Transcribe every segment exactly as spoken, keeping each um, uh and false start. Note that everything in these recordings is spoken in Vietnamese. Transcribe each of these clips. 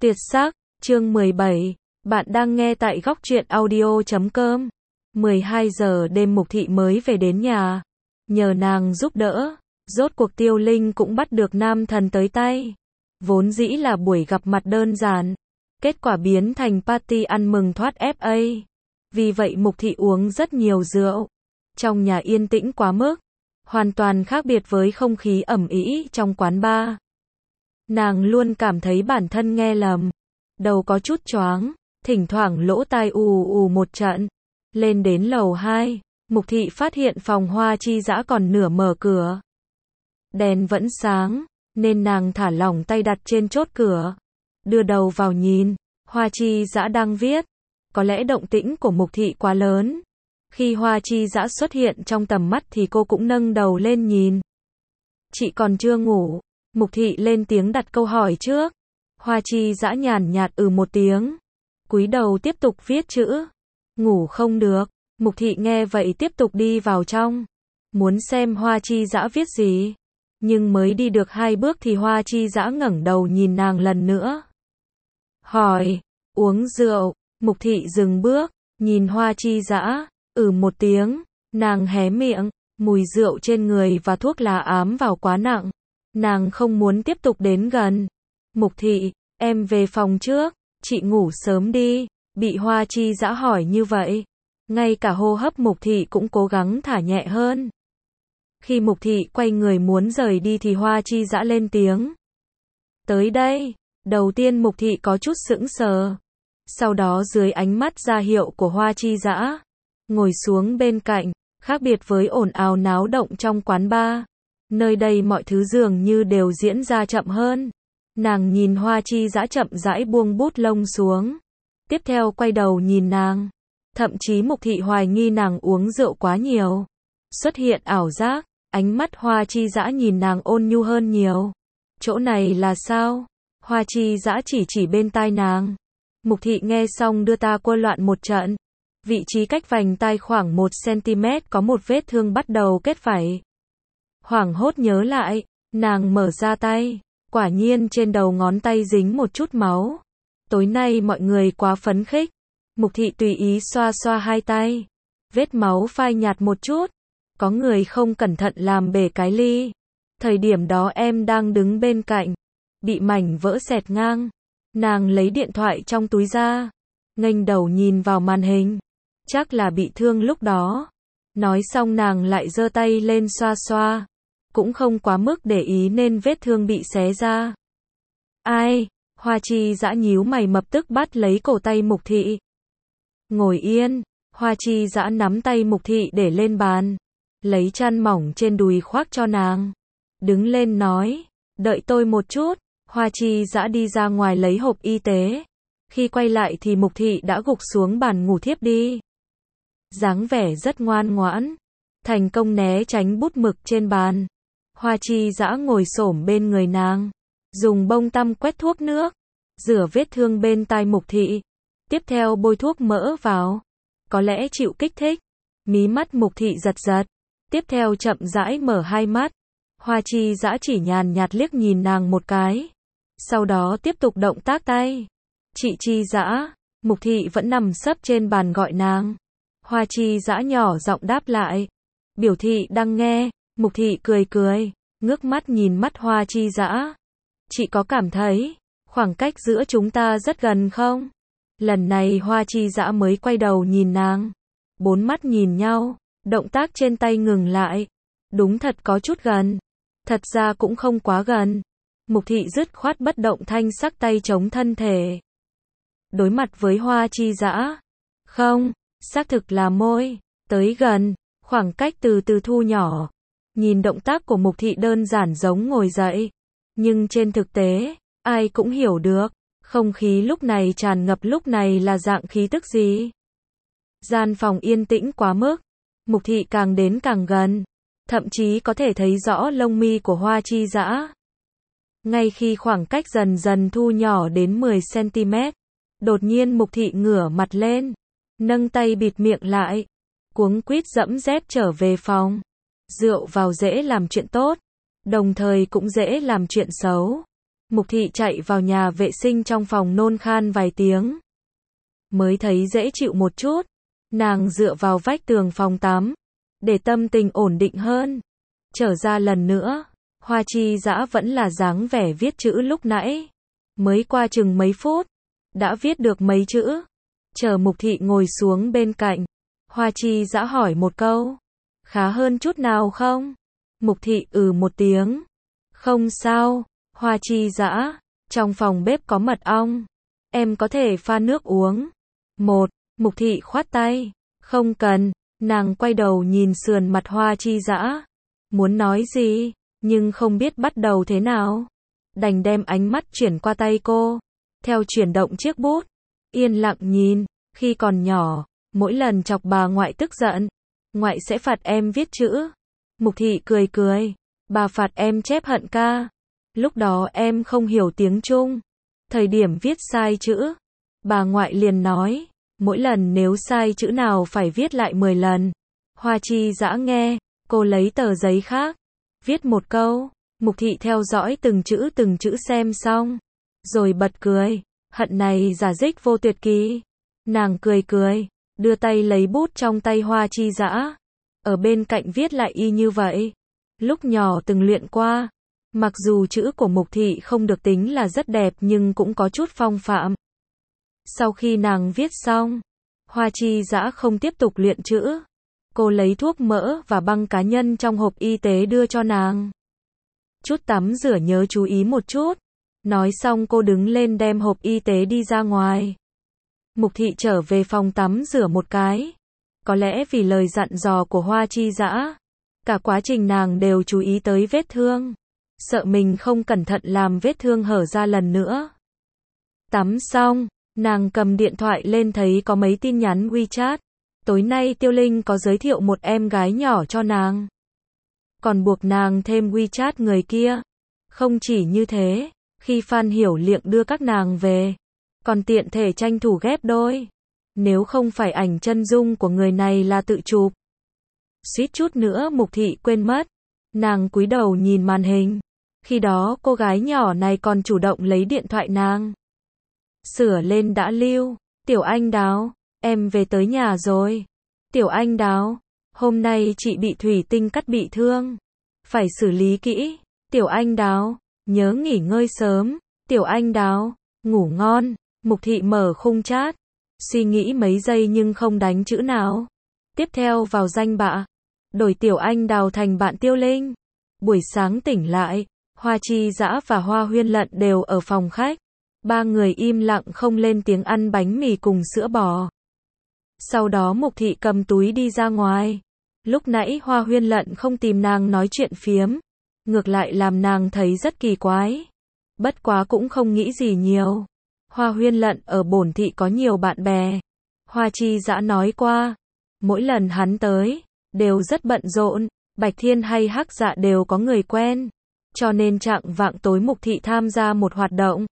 Tuyệt sắc, chương mười bảy, bạn đang nghe tại góc truyện audio chấm com. mười hai giờ đêm Mục Thị mới về đến nhà. Nhờ nàng giúp đỡ, rốt cuộc Tiêu Linh cũng bắt được nam thần tới tay. Vốn dĩ là buổi gặp mặt đơn giản, kết quả biến thành party ăn mừng thoát ép a. Vì vậy Mục Thị uống rất nhiều rượu. Trong nhà yên tĩnh quá mức, hoàn toàn khác biệt với không khí ầm ĩ trong quán bar. Nàng luôn cảm thấy bản thân nghe lầm, đầu có chút choáng, thỉnh thoảng lỗ tai ù ù một trận. Lên đến lầu hai, Mục Thị phát hiện phòng Hoa Chi Dã còn nửa mở cửa. Đèn vẫn sáng, nên nàng thả lỏng tay đặt trên chốt cửa. Đưa đầu vào nhìn, Hoa Chi Dã đang viết. Có lẽ động tĩnh của Mục Thị quá lớn. Khi Hoa Chi Dã xuất hiện trong tầm mắt thì cô cũng nâng đầu lên nhìn. Chị còn chưa ngủ? Mục Thị lên tiếng đặt câu hỏi trước. Hoa Chi Dã nhàn nhạt ừ một tiếng. Cúi đầu tiếp tục viết chữ. Ngủ không được. Mục Thị nghe vậy tiếp tục đi vào trong. Muốn xem Hoa Chi Dã viết gì. Nhưng mới đi được hai bước thì Hoa Chi Dã ngẩng đầu nhìn nàng lần nữa. Hỏi, uống rượu. Mục Thị dừng bước, nhìn Hoa Chi Dã, ừ một tiếng. Nàng hé miệng, mùi rượu trên người và thuốc lá ám vào quá nặng. Nàng không muốn tiếp tục đến gần. Mục Thị, em về phòng trước, chị ngủ sớm đi. Bị Hoa Chi Dã hỏi như vậy, ngay cả hô hấp Mục Thị cũng cố gắng thả nhẹ hơn. Khi Mục Thị quay người muốn rời đi thì Hoa Chi Dã lên tiếng. Tới đây. Đầu tiên Mục Thị có chút sững sờ. Sau đó dưới ánh mắt ra hiệu của Hoa Chi Dã, ngồi xuống bên cạnh. Khác biệt với ồn ào náo động trong quán bar, nơi đây mọi thứ dường như đều diễn ra chậm hơn. Nàng nhìn Hoa Chi Dã chậm rãi buông bút lông xuống. Tiếp theo quay đầu nhìn nàng. Thậm chí Mục Thị hoài nghi nàng uống rượu quá nhiều. Xuất hiện ảo giác, ánh mắt Hoa Chi Dã nhìn nàng ôn nhu hơn nhiều. Chỗ này là sao? Hoa Chi Dã chỉ chỉ bên tai nàng. Mục Thị nghe xong đưa ta quơ loạn một trận. Vị trí cách vành tai khoảng một xăng-ti-mét có một vết thương bắt đầu kết vảy. Hoảng hốt nhớ lại, nàng mở ra tay, quả nhiên trên đầu ngón tay dính một chút máu. Tối nay mọi người quá phấn khích. Mục Thị tùy ý xoa xoa hai tay. Vết máu phai nhạt một chút. Có người không cẩn thận làm bể cái ly. Thời điểm đó em đang đứng bên cạnh. Bị mảnh vỡ xẹt ngang. Nàng lấy điện thoại trong túi ra. Nghênh đầu nhìn vào màn hình. Chắc là bị thương lúc đó. Nói xong nàng lại giơ tay lên xoa xoa. Cũng không quá mức để ý nên vết thương bị xé ra. Ai? Hoa Chi Dã nhíu mày mập tức bắt lấy cổ tay Mục Thị. Ngồi yên. Hoa Chi Dã nắm tay Mục Thị để lên bàn. Lấy chăn mỏng trên đùi khoác cho nàng. Đứng lên nói. Đợi tôi một chút. Hoa Chi Dã đi ra ngoài lấy hộp y tế. Khi quay lại thì Mục Thị đã gục xuống bàn ngủ thiếp đi. Dáng vẻ rất ngoan ngoãn. Thành công né tránh bút mực trên bàn. Hoa Chi Dã ngồi xổm bên người nàng. Dùng bông tăm quét thuốc nước. Rửa vết thương bên tai Mục Thị. Tiếp theo bôi thuốc mỡ vào. Có lẽ chịu kích thích. Mí mắt Mục Thị giật giật. Tiếp theo chậm rãi mở hai mắt. Hoa Chi Dã chỉ nhàn nhạt liếc nhìn nàng một cái. Sau đó tiếp tục động tác tay. Chị Chi Dã. Mục Thị vẫn nằm sấp trên bàn gọi nàng. Hoa Chi Dã nhỏ giọng đáp lại. Biểu thị đang nghe. Mục Thị cười cười, ngước mắt nhìn mắt Hoa Chi Dã. Chị có cảm thấy khoảng cách giữa chúng ta rất gần không? Lần này Hoa Chi Dã mới quay đầu nhìn nàng. Bốn mắt nhìn nhau, động tác trên tay ngừng lại. Đúng thật có chút gần. Thật ra cũng không quá gần. Mục Thị dứt khoát bất động thanh sắc tay chống thân thể. Đối mặt với Hoa Chi Dã. Không, xác thực là môi. Tới gần, khoảng cách từ từ thu nhỏ. Nhìn động tác của Mục Thị đơn giản giống ngồi dậy. Nhưng trên thực tế, ai cũng hiểu được. Không khí lúc này tràn ngập lúc này là dạng khí tức gì. Gian phòng yên tĩnh quá mức. Mục Thị càng đến càng gần. Thậm chí có thể thấy rõ lông mi của Hoa Chi Dã. Ngay khi khoảng cách dần dần thu nhỏ đến mười xăng-ti-mét. Đột nhiên Mục Thị ngửa mặt lên. Nâng tay bịt miệng lại. Cuống quýt dẫm dép trở về phòng. Rượu vào dễ làm chuyện tốt. Đồng thời cũng dễ làm chuyện xấu. Mục thị chạy vào nhà vệ sinh trong phòng nôn khan vài tiếng. Mới thấy dễ chịu một chút. Nàng dựa vào vách tường phòng tắm. Để tâm tình ổn định hơn. Trở ra lần nữa. Hoa Chi Dã vẫn là dáng vẻ viết chữ lúc nãy. Mới qua chừng mấy phút. Đã viết được mấy chữ. Chờ Mục thị ngồi xuống bên cạnh. Hoa Chi Dã hỏi một câu. Khá hơn chút nào không? Mục thị ừ một tiếng. Không sao. Hoa Chi Dã, trong phòng bếp có mật ong. Em có thể pha nước uống. Một, Mục thị khoát tay. Không cần. Nàng quay đầu nhìn sườn mặt Hoa Chi Dã. Muốn nói gì, nhưng không biết bắt đầu thế nào. Đành đem ánh mắt chuyển qua tay cô. Theo chuyển động chiếc bút. Yên lặng nhìn. Khi còn nhỏ, mỗi lần chọc bà ngoại tức giận, ngoại sẽ phạt em viết chữ. Mục thị cười cười. Bà phạt em chép hận ca. Lúc đó em không hiểu tiếng Trung. Thời điểm viết sai chữ, bà ngoại liền nói, mỗi lần nếu sai chữ nào phải viết lại mười lần. Hoa Chi Dã nghe, cô lấy tờ giấy khác, viết một câu. Mục thị theo dõi từng chữ từng chữ xem xong, rồi bật cười. Hận này giả dích vô tuyệt kỳ. Nàng cười cười, đưa tay lấy bút trong tay Hoa Chi Dã, ở bên cạnh viết lại y như vậy. Lúc nhỏ từng luyện qua. Mặc dù chữ của Mục thị không được tính là rất đẹp nhưng cũng có chút phong phạm. Sau khi nàng viết xong, Hoa Chi Dã không tiếp tục luyện chữ. Cô lấy thuốc mỡ và băng cá nhân trong hộp y tế đưa cho nàng. Chút tắm rửa nhớ chú ý một chút. Nói xong cô đứng lên đem hộp y tế đi ra ngoài. Mục thị trở về phòng tắm rửa một cái. Có lẽ vì lời dặn dò của Hoa Chi Dã, cả quá trình nàng đều chú ý tới vết thương. Sợ mình không cẩn thận làm vết thương hở ra lần nữa. Tắm xong, nàng cầm điện thoại lên thấy có mấy tin nhắn WeChat. Tối nay Tiêu Linh có giới thiệu một em gái nhỏ cho nàng. Còn buộc nàng thêm WeChat người kia. Không chỉ như thế, khi Phan Hiểu Liệng đưa các nàng về, còn tiện thể tranh thủ ghép đôi. Nếu không phải ảnh chân dung của người này là tự chụp. Suýt chút nữa Mục thị quên mất. Nàng cúi đầu nhìn màn hình. Khi đó cô gái nhỏ này còn chủ động lấy điện thoại nàng. Sửa lên đã lưu. Tiểu Anh Đào, em về tới nhà rồi. Tiểu Anh Đào, hôm nay chị bị thủy tinh cắt bị thương. Phải xử lý kỹ. Tiểu Anh Đào, nhớ nghỉ ngơi sớm. Tiểu Anh Đào, ngủ ngon. Mục thị mở khung chat. Suy nghĩ mấy giây nhưng không đánh chữ nào. Tiếp theo vào danh bạ. Đổi Tiểu Anh Đào thành bạn Tiêu Linh. Buổi sáng tỉnh lại. Hoa Chi Dã và Hoa Huyên Lận đều ở phòng khách. Ba người im lặng không lên tiếng ăn bánh mì cùng sữa bò. Sau đó Mục thị cầm túi đi ra ngoài. Lúc nãy Hoa Huyên Lận không tìm nàng nói chuyện phiếm. Ngược lại làm nàng thấy rất kỳ quái. Bất quá cũng không nghĩ gì nhiều. Hoa Huyên Lận ở Bổn thị có nhiều bạn bè. Hoa Chi Dã nói qua. Mỗi lần hắn tới, đều rất bận rộn. Bạch Thiên hay Hắc Dạ đều có người quen. Cho nên trạng vạng tối Mục thị tham gia một hoạt động.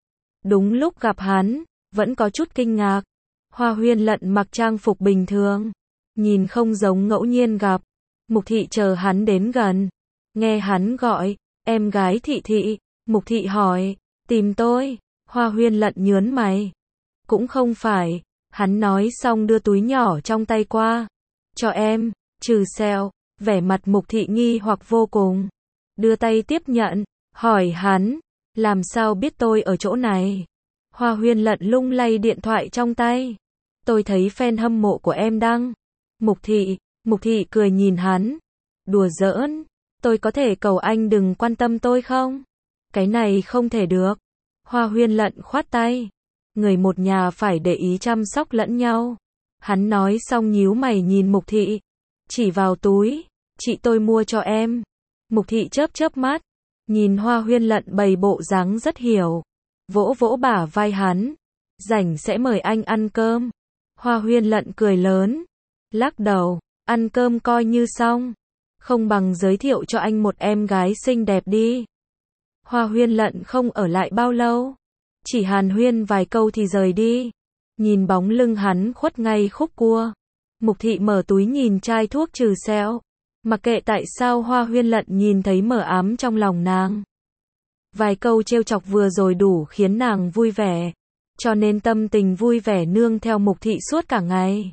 Đúng lúc gặp hắn, vẫn có chút kinh ngạc. Hoa Huyên Lận mặc trang phục bình thường, nhìn không giống ngẫu nhiên gặp. Mục thị chờ hắn đến gần, nghe hắn gọi, em gái Thị Thị. Mục thị hỏi, tìm tôi? Hoa Huyên Lận nhớn mày. Cũng không phải. Hắn nói xong đưa túi nhỏ trong tay qua. Cho em, trừ sẹo. Vẻ mặt Mục thị nghi hoặc vô cùng. Đưa tay tiếp nhận, hỏi hắn, làm sao biết tôi ở chỗ này? Hoa Huyên Lận lung lay điện thoại trong tay. Tôi thấy fan hâm mộ của em đăng. Mục thị, Mục thị cười nhìn hắn. Đùa giỡn, tôi có thể cầu anh đừng quan tâm tôi không? Cái này không thể được. Hoa Huyên Lận khoát tay. Người một nhà phải để ý chăm sóc lẫn nhau. Hắn nói xong nhíu mày nhìn Mục thị. Chỉ vào túi, chị tôi mua cho em. Mục thị chớp chớp mắt. Nhìn Hoa Huyên Lận bày bộ dáng rất hiểu. Vỗ vỗ bả vai hắn. Rảnh sẽ mời anh ăn cơm. Hoa Huyên Lận cười lớn. Lắc đầu, ăn cơm coi như xong. Không bằng giới thiệu cho anh một em gái xinh đẹp đi. Hoa Huyên Lận không ở lại bao lâu. Chỉ hàn huyên vài câu thì rời đi. Nhìn bóng lưng hắn khuất ngay khúc cua. Mục thị mở túi nhìn chai thuốc trừ sẹo. Mặc kệ tại sao Hoa Huyên Lận nhìn thấy mờ ám trong lòng nàng. Vài câu trêu chọc vừa rồi đủ khiến nàng vui vẻ, cho nên tâm tình vui vẻ nương theo Mục Thị suốt cả ngày.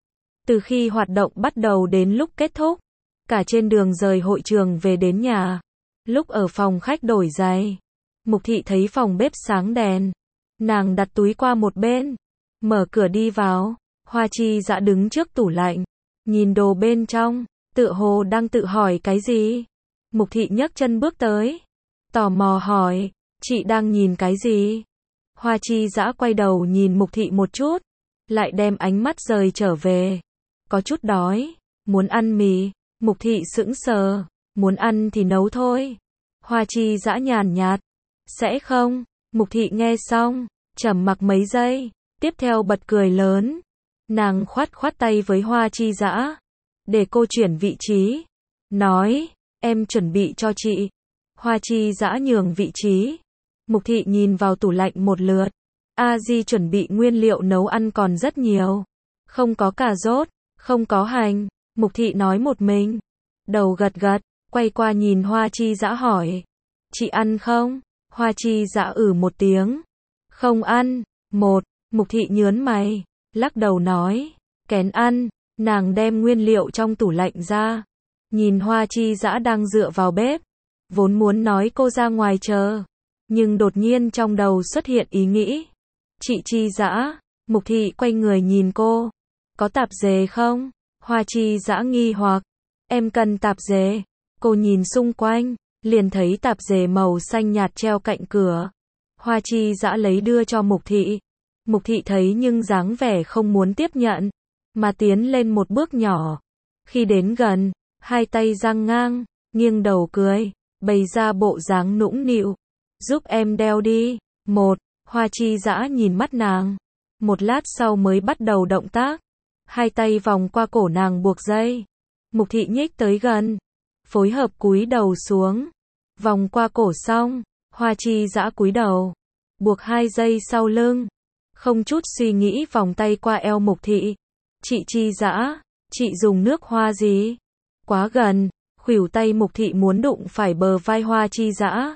Từ khi hoạt động bắt đầu đến lúc kết thúc, cả trên đường rời hội trường về đến nhà, lúc ở phòng khách đổi giày, Mục Thị thấy phòng bếp sáng đèn, nàng đặt túi qua một bên, mở cửa đi vào, Hoa Chi Dã đứng trước tủ lạnh, nhìn đồ bên trong, tựa hồ đang tự hỏi cái gì. Mục Thị nhấc chân bước tới, tò mò hỏi, chị đang nhìn cái gì? Hoa Chi Dã quay đầu nhìn Mục Thị một chút, lại đem ánh mắt rời trở về, có chút đói, muốn ăn mì. Mục Thị sững sờ, muốn ăn thì nấu thôi. Hoa Chi Dã nhàn nhạt, sẽ không? Mục Thị nghe xong, trầm mặc mấy giây, tiếp theo bật cười lớn. Nàng khoát khoát tay với Hoa Chi Dã, để cô chuyển vị trí, nói, em chuẩn bị cho chị. Hoa Chi Dã nhường vị trí. Mục Thị nhìn vào tủ lạnh một lượt, a di chuẩn bị nguyên liệu nấu ăn còn rất nhiều, không có cà rốt, không có hành. Mục Thị nói một mình, đầu gật gật, quay qua nhìn Hoa Chi Dã hỏi, chị ăn không? Hoa Chi Dã ừ một tiếng, không ăn. Một, Mục Thị nhớn mày, lắc đầu nói, kén ăn. Nàng đem nguyên liệu trong tủ lạnh ra, nhìn Hoa Chi Dã đang dựa vào bếp, vốn muốn nói cô ra ngoài chờ, nhưng đột nhiên trong đầu xuất hiện ý nghĩ, chị Chi Dã. Mục Thị quay người nhìn cô, có tạp dề không? Hoa Chi Dã nghi hoặc, em cần tạp dề. Cô nhìn xung quanh, liền thấy tạp dề màu xanh nhạt treo cạnh cửa. Hoa Chi Dã lấy đưa cho Mục Thị. Mục Thị thấy nhưng dáng vẻ không muốn tiếp nhận, mà tiến lên một bước nhỏ. Khi đến gần, hai tay giang ngang, nghiêng đầu cười, bày ra bộ dáng nũng nịu, giúp em đeo đi. Một, Hoa Chi Dã nhìn mắt nàng, một lát sau mới bắt đầu động tác. Hai tay vòng qua cổ nàng buộc dây. Mục Thị nhích tới gần, phối hợp cúi đầu xuống, vòng qua cổ xong, Hoa Chi Dã cúi đầu, buộc hai dây sau lưng, không chút suy nghĩ vòng tay qua eo Mục Thị. Chị Chi Dã, chị dùng nước hoa gì? Quá gần, khuỷu tay Mục Thị muốn đụng phải bờ vai Hoa Chi Dã,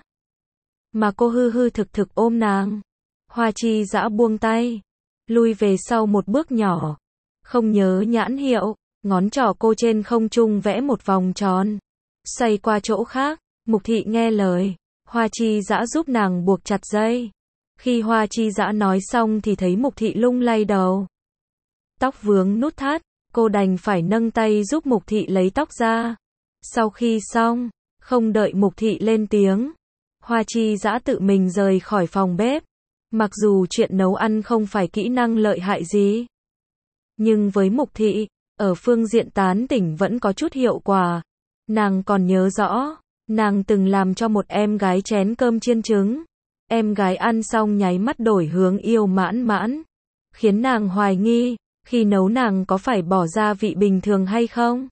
mà cô hư hư thực thực ôm nàng. Hoa Chi Dã buông tay, lui về sau một bước nhỏ, không nhớ nhãn hiệu, ngón trỏ cô trên không trung vẽ một vòng tròn, xoay qua chỗ khác. Mục Thị nghe lời, Hoa Chi Dã giúp nàng buộc chặt dây. Khi Hoa Chi Dã nói xong thì thấy Mục Thị lung lay đầu, tóc vướng nút thắt, cô đành phải nâng tay giúp Mục Thị lấy tóc ra. Sau khi xong, không đợi Mục Thị lên tiếng, Hoa Chi Dã tự mình rời khỏi phòng bếp. Mặc dù chuyện nấu ăn không phải kỹ năng lợi hại gì, nhưng với Mục Thị, ở phương diện tán tỉnh vẫn có chút hiệu quả. Nàng còn nhớ rõ, nàng từng làm cho một em gái chén cơm chiên trứng. Em gái ăn xong nháy mắt đổi hướng yêu mãn mãn, khiến nàng hoài nghi, khi nấu nàng có phải bỏ gia vị bình thường hay không.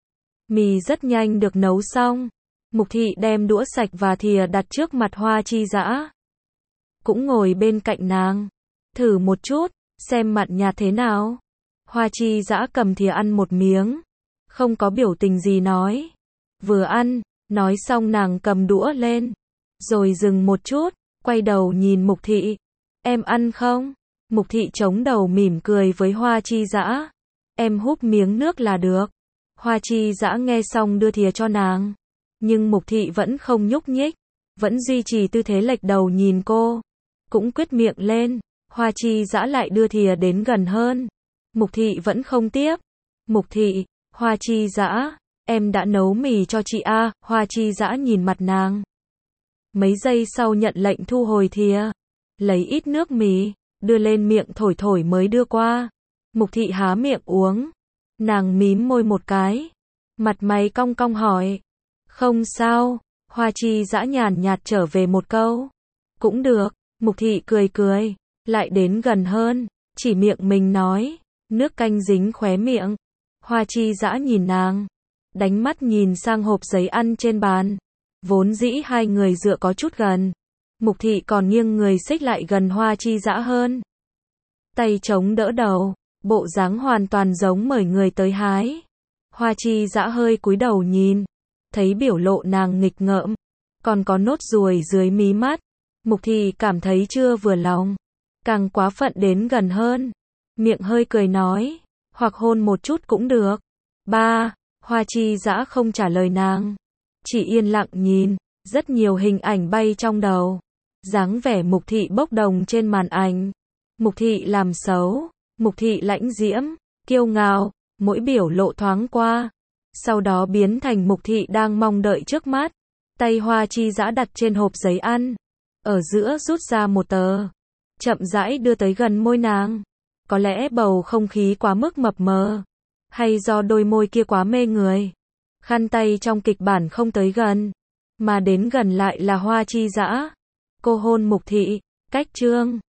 Mì rất nhanh được nấu xong. Mục Thị đem đũa sạch và thìa đặt trước mặt Hoa Chi Dã, cũng ngồi bên cạnh nàng, thử một chút, xem mặn nhạt thế nào. Hoa Chi Dã cầm thìa ăn một miếng, không có biểu tình gì nói, vừa ăn. Nói xong nàng cầm đũa lên, rồi dừng một chút, quay đầu nhìn Mục Thị, em ăn không? Mục Thị chống đầu mỉm cười với Hoa Chi Dã, em húp miếng nước là được. Hoa Chi Dã nghe xong đưa thìa cho nàng, nhưng Mục Thị vẫn không nhúc nhích, vẫn duy trì tư thế lệch đầu nhìn cô, cũng quyết miệng lên. Hoa Chi Dã lại đưa thìa đến gần hơn, Mục Thị vẫn không tiếp. Mục Thị, Hoa Chi Dã, em đã nấu mì cho chị a. Hoa Chi Dã nhìn mặt nàng, mấy giây sau nhận lệnh thu hồi thìa, lấy ít nước mì, đưa lên miệng thổi thổi mới đưa qua. Mục Thị há miệng uống, nàng mím môi một cái, mặt mày cong cong hỏi, không sao. Hoa Chi Dã nhàn nhạt trở về một câu, cũng được. Mục Thị cười cười, lại đến gần hơn, chỉ miệng mình nói, nước canh dính khóe miệng. Hoa Chi Dã nhìn nàng, đánh mắt nhìn sang hộp giấy ăn trên bàn. Vốn dĩ hai người dựa có chút gần, Mục Thị còn nghiêng người xích lại gần Hoa Chi Dã hơn, tay chống đỡ đầu, bộ dáng hoàn toàn giống mời người tới hái. Hoa Chi Dã hơi cúi đầu nhìn, thấy biểu lộ nàng nghịch ngợm, còn có nốt ruồi dưới mí mắt. Mục Thị cảm thấy chưa vừa lòng, càng quá phận đến gần hơn, miệng hơi cười nói, hoặc hôn một chút cũng được. Ba, Hoa Chi Dã không trả lời nàng, chỉ yên lặng nhìn, rất nhiều hình ảnh bay trong đầu, dáng vẻ Mục Thị bốc đồng trên màn ảnh. Mục Thị làm xấu, Mục Thị lãnh diễm, kiêu ngạo, mỗi biểu lộ thoáng qua, sau đó biến thành Mục Thị đang mong đợi trước mắt. Tay Hoa Chi Dã đặt trên hộp giấy ăn, ở giữa rút ra một tờ, chậm rãi đưa tới gần môi nàng. Có lẽ bầu không khí quá mức mập mờ, hay do đôi môi kia quá mê người. Khăn tay trong kịch bản không tới gần, mà đến gần lại là Hoa Chi Dã. Cô hôn Mục Thị, cách chương